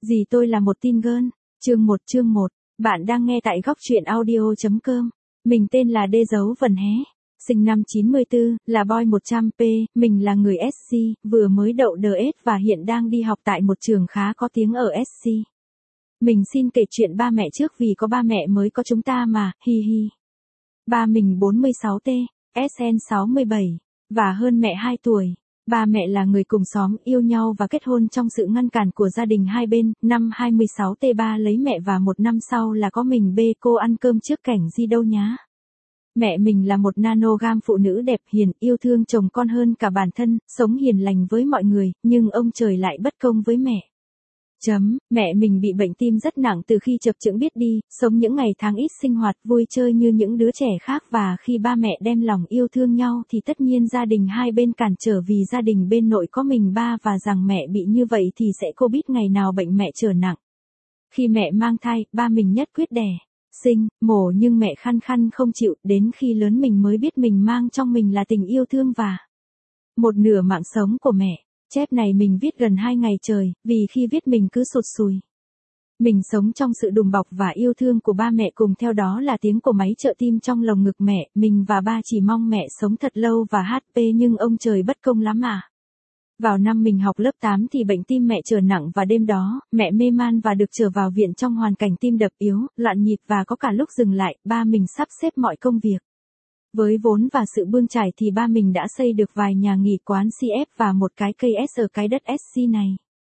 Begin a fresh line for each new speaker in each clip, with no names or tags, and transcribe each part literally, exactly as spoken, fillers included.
Dì tôi là một teen girl. Chương một chương một. Bạn đang nghe tại góc truyện audio chấm com. Mình tên là Đê dấu vần hé. Sinh năm chín mươi tư, là boy một trăm p, mình là người ét xê, vừa mới đậu đê ét và hiện đang đi học tại một trường khá có tiếng ở ét xê. Mình xin kể chuyện ba mẹ trước vì có ba mẹ mới có chúng ta mà, hi hi. Ba mình bốn mươi sáu T, ét en sáu mươi bảy, và hơn mẹ hai tuổi. Ba mẹ là người cùng xóm, yêu nhau và kết hôn trong sự ngăn cản của gia đình hai bên. Năm hai mươi sáu T ba lấy mẹ và một năm sau là có mình B, cô ăn cơm trước cảnh gì đâu nhá. Mẹ mình là một nanogam phụ nữ đẹp hiền, yêu thương chồng con hơn cả bản thân, sống hiền lành với mọi người, nhưng ông trời lại bất công với mẹ. Chấm, mẹ mình bị bệnh tim rất nặng từ khi chập chững biết đi, sống những ngày tháng ít sinh hoạt vui chơi như những đứa trẻ khác, và khi ba mẹ đem lòng yêu thương nhau thì tất nhiên gia đình hai bên cản trở vì gia đình bên nội có mình ba và rằng mẹ bị như vậy thì sẽ cô biết ngày nào bệnh mẹ trở nặng. Khi mẹ mang thai, ba mình nhất quyết đẻ, sinh, mổ nhưng mẹ khăn khăn không chịu, đến khi lớn mình mới biết mình mang trong mình là tình yêu thương và một nửa mạng sống của mẹ. Chép này mình viết gần hai ngày trời, vì khi viết mình cứ sụt sùi. Mình sống trong sự đùm bọc và yêu thương của ba mẹ, cùng theo đó là tiếng của máy trợ tim trong lồng ngực mẹ. Mình và ba chỉ mong mẹ sống thật lâu và hát pê, nhưng ông trời bất công lắm à. Vào năm mình học lớp tám thì bệnh tim mẹ trở nặng và đêm đó, mẹ mê man và được trở vào viện trong hoàn cảnh tim đập yếu, loạn nhịp và có cả lúc dừng lại. Ba mình sắp xếp mọi công việc. Với vốn và sự bươn trải thì ba mình đã xây được vài nhà nghỉ, quán xê ép và một cái cây S ở cái đất ét xê này.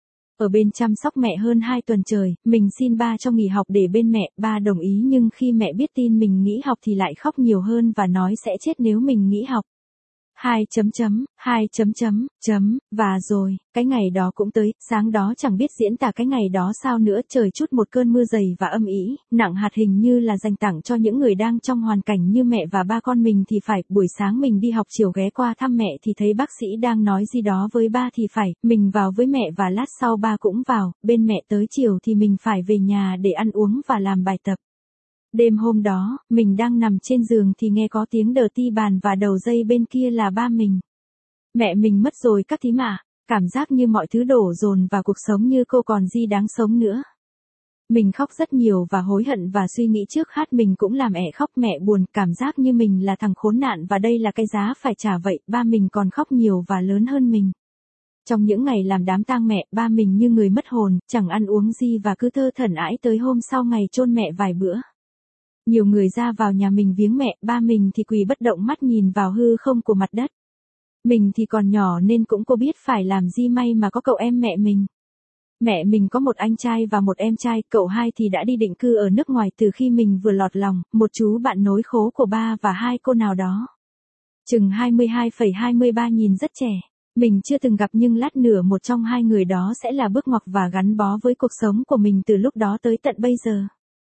Ở bên chăm sóc mẹ hơn hai tuần trời, mình xin ba cho nghỉ học để bên mẹ, ba đồng ý, nhưng khi mẹ biết tin mình nghỉ học thì lại khóc nhiều hơn và nói sẽ chết nếu mình nghỉ học. Hai chấm chấm, hai chấm chấm, chấm, và rồi, cái ngày đó cũng tới, sáng đó chẳng biết diễn tả cái ngày đó sao nữa, trời chút một cơn mưa dày và âm ỉ, nặng hạt, hình như là dành tặng cho những người đang trong hoàn cảnh như mẹ và ba con mình thì phải. Buổi sáng mình đi học, chiều ghé qua thăm mẹ thì thấy bác sĩ đang nói gì đó với ba thì phải, mình vào với mẹ và lát sau ba cũng vào, bên mẹ tới chiều thì mình phải về nhà để ăn uống và làm bài tập. Đêm hôm đó, mình đang nằm trên giường thì nghe có tiếng đờ ti bàn và đầu dây bên kia là ba mình. Mẹ mình mất rồi các thím ạ, cảm giác như mọi thứ đổ dồn vào cuộc sống, như cô còn gì đáng sống nữa. Mình khóc rất nhiều và hối hận và suy nghĩ trước hát mình cũng làm ẻ khóc, mẹ buồn, cảm giác như mình là thằng khốn nạn và đây là cái giá phải trả vậy. Ba mình còn khóc nhiều và lớn hơn mình. Trong những ngày làm đám tang mẹ, ba mình như người mất hồn, chẳng ăn uống gì và cứ thơ thẩn ãi tới hôm sau ngày chôn mẹ vài bữa. Nhiều người ra vào nhà mình viếng mẹ, ba mình thì quỳ bất động mắt nhìn vào hư không của mặt đất. Mình thì còn nhỏ nên cũng có biết phải làm gì, may mà có cậu em mẹ mình. Mẹ mình có một anh trai và một em trai, cậu hai thì đã đi định cư ở nước ngoài từ khi mình vừa lọt lòng, một chú bạn nối khố của ba và hai cô nào đó. Chừng hai mươi hai phẩy hai mươi ba, nhìn rất trẻ. Mình chưa từng gặp nhưng lát nữa một trong hai người đó sẽ là bước ngoặt và gắn bó với cuộc sống của mình từ lúc đó tới tận bây giờ.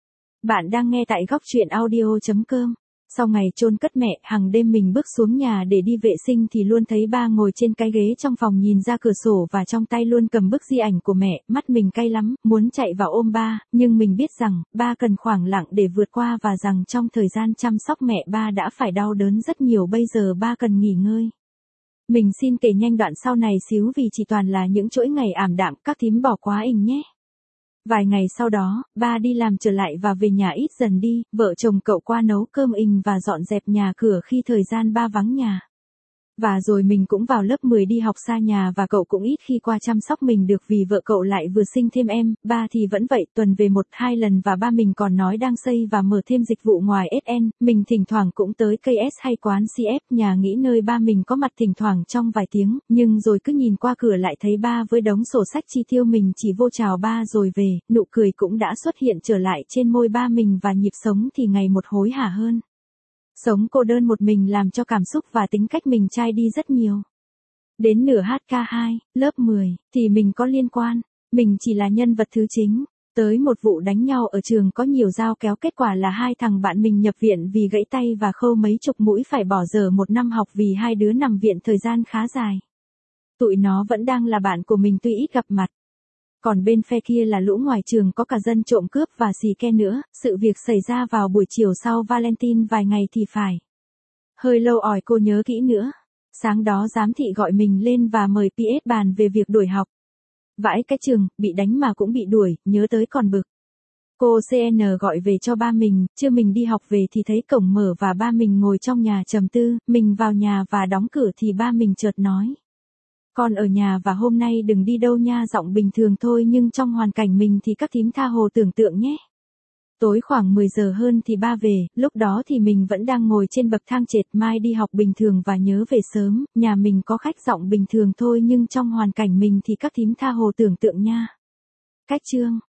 Bạn đang nghe tại góc truyện audio chấm com. Sau ngày chôn cất mẹ, hàng đêm mình bước xuống nhà để đi vệ sinh thì luôn thấy ba ngồi trên cái ghế trong phòng nhìn ra cửa sổ và trong tay luôn cầm bức di ảnh của mẹ. Mắt mình cay lắm, muốn chạy vào ôm ba, nhưng mình biết rằng ba cần khoảng lặng để vượt qua và rằng trong thời gian chăm sóc mẹ ba đã phải đau đớn rất nhiều, bây giờ ba cần nghỉ ngơi. Mình xin kể nhanh đoạn sau này xíu vì chỉ toàn là những chuỗi ngày ảm đạm, các thím bỏ quá ình nhé. Vài ngày sau đó, ba đi làm trở lại và về nhà ít dần đi, vợ chồng cậu qua nấu cơm ình và dọn dẹp nhà cửa khi thời gian ba vắng nhà. Và rồi mình cũng vào lớp mười đi học xa nhà và cậu cũng ít khi qua chăm sóc mình được vì vợ cậu lại vừa sinh thêm em. Ba thì vẫn vậy, tuần về một hai lần và ba mình còn nói đang xây và mở thêm dịch vụ ngoài ét en. Mình thỉnh thoảng cũng tới cây S hay quán xê ép, nhà nghỉ nơi ba mình có mặt thỉnh thoảng trong vài tiếng, nhưng rồi cứ nhìn qua cửa lại thấy ba với đống sổ sách chi tiêu, mình chỉ vô chào ba rồi về, nụ cười cũng đã xuất hiện trở lại trên môi ba mình và nhịp sống thì ngày một hối hả hơn. Sống cô đơn một mình làm cho cảm xúc và tính cách mình chai đi rất nhiều. Đến nửa hát ca hai, lớp mười, thì mình có liên quan. Mình chỉ là nhân vật thứ chính. Tới một vụ đánh nhau ở trường có nhiều dao kéo, kết quả là hai thằng bạn mình nhập viện vì gãy tay và khâu mấy chục mũi, phải bỏ dở một năm học vì hai đứa nằm viện thời gian khá dài. Tụi nó vẫn đang là bạn của mình tuy ít gặp mặt. Còn bên phe kia là lũ ngoài trường, có cả dân trộm cướp và xì ke nữa. Sự việc xảy ra vào buổi chiều sau Valentine vài ngày thì phải. Hơi lâu ỏi cô nhớ kỹ nữa. Sáng đó giám thị gọi mình lên và mời pê ét bàn về việc đuổi học. Vãi cái trường, bị đánh mà cũng bị đuổi, nhớ tới còn bực. Cô xê en gọi về cho ba mình, chưa mình đi học về thì thấy cổng mở và ba mình ngồi trong nhà trầm tư, mình vào nhà và đóng cửa thì ba mình chợt nói. Con ở nhà và hôm nay đừng đi đâu nha, giọng bình thường thôi nhưng trong hoàn cảnh mình thì các thím tha hồ tưởng tượng nhé. Tối khoảng mười giờ hơn thì ba về, lúc đó thì mình vẫn đang ngồi trên bậc thang trệt, mai đi học bình thường và nhớ về sớm, nhà mình có khách, giọng bình thường thôi nhưng trong hoàn cảnh mình thì các thím tha hồ tưởng tượng nha. Cách chương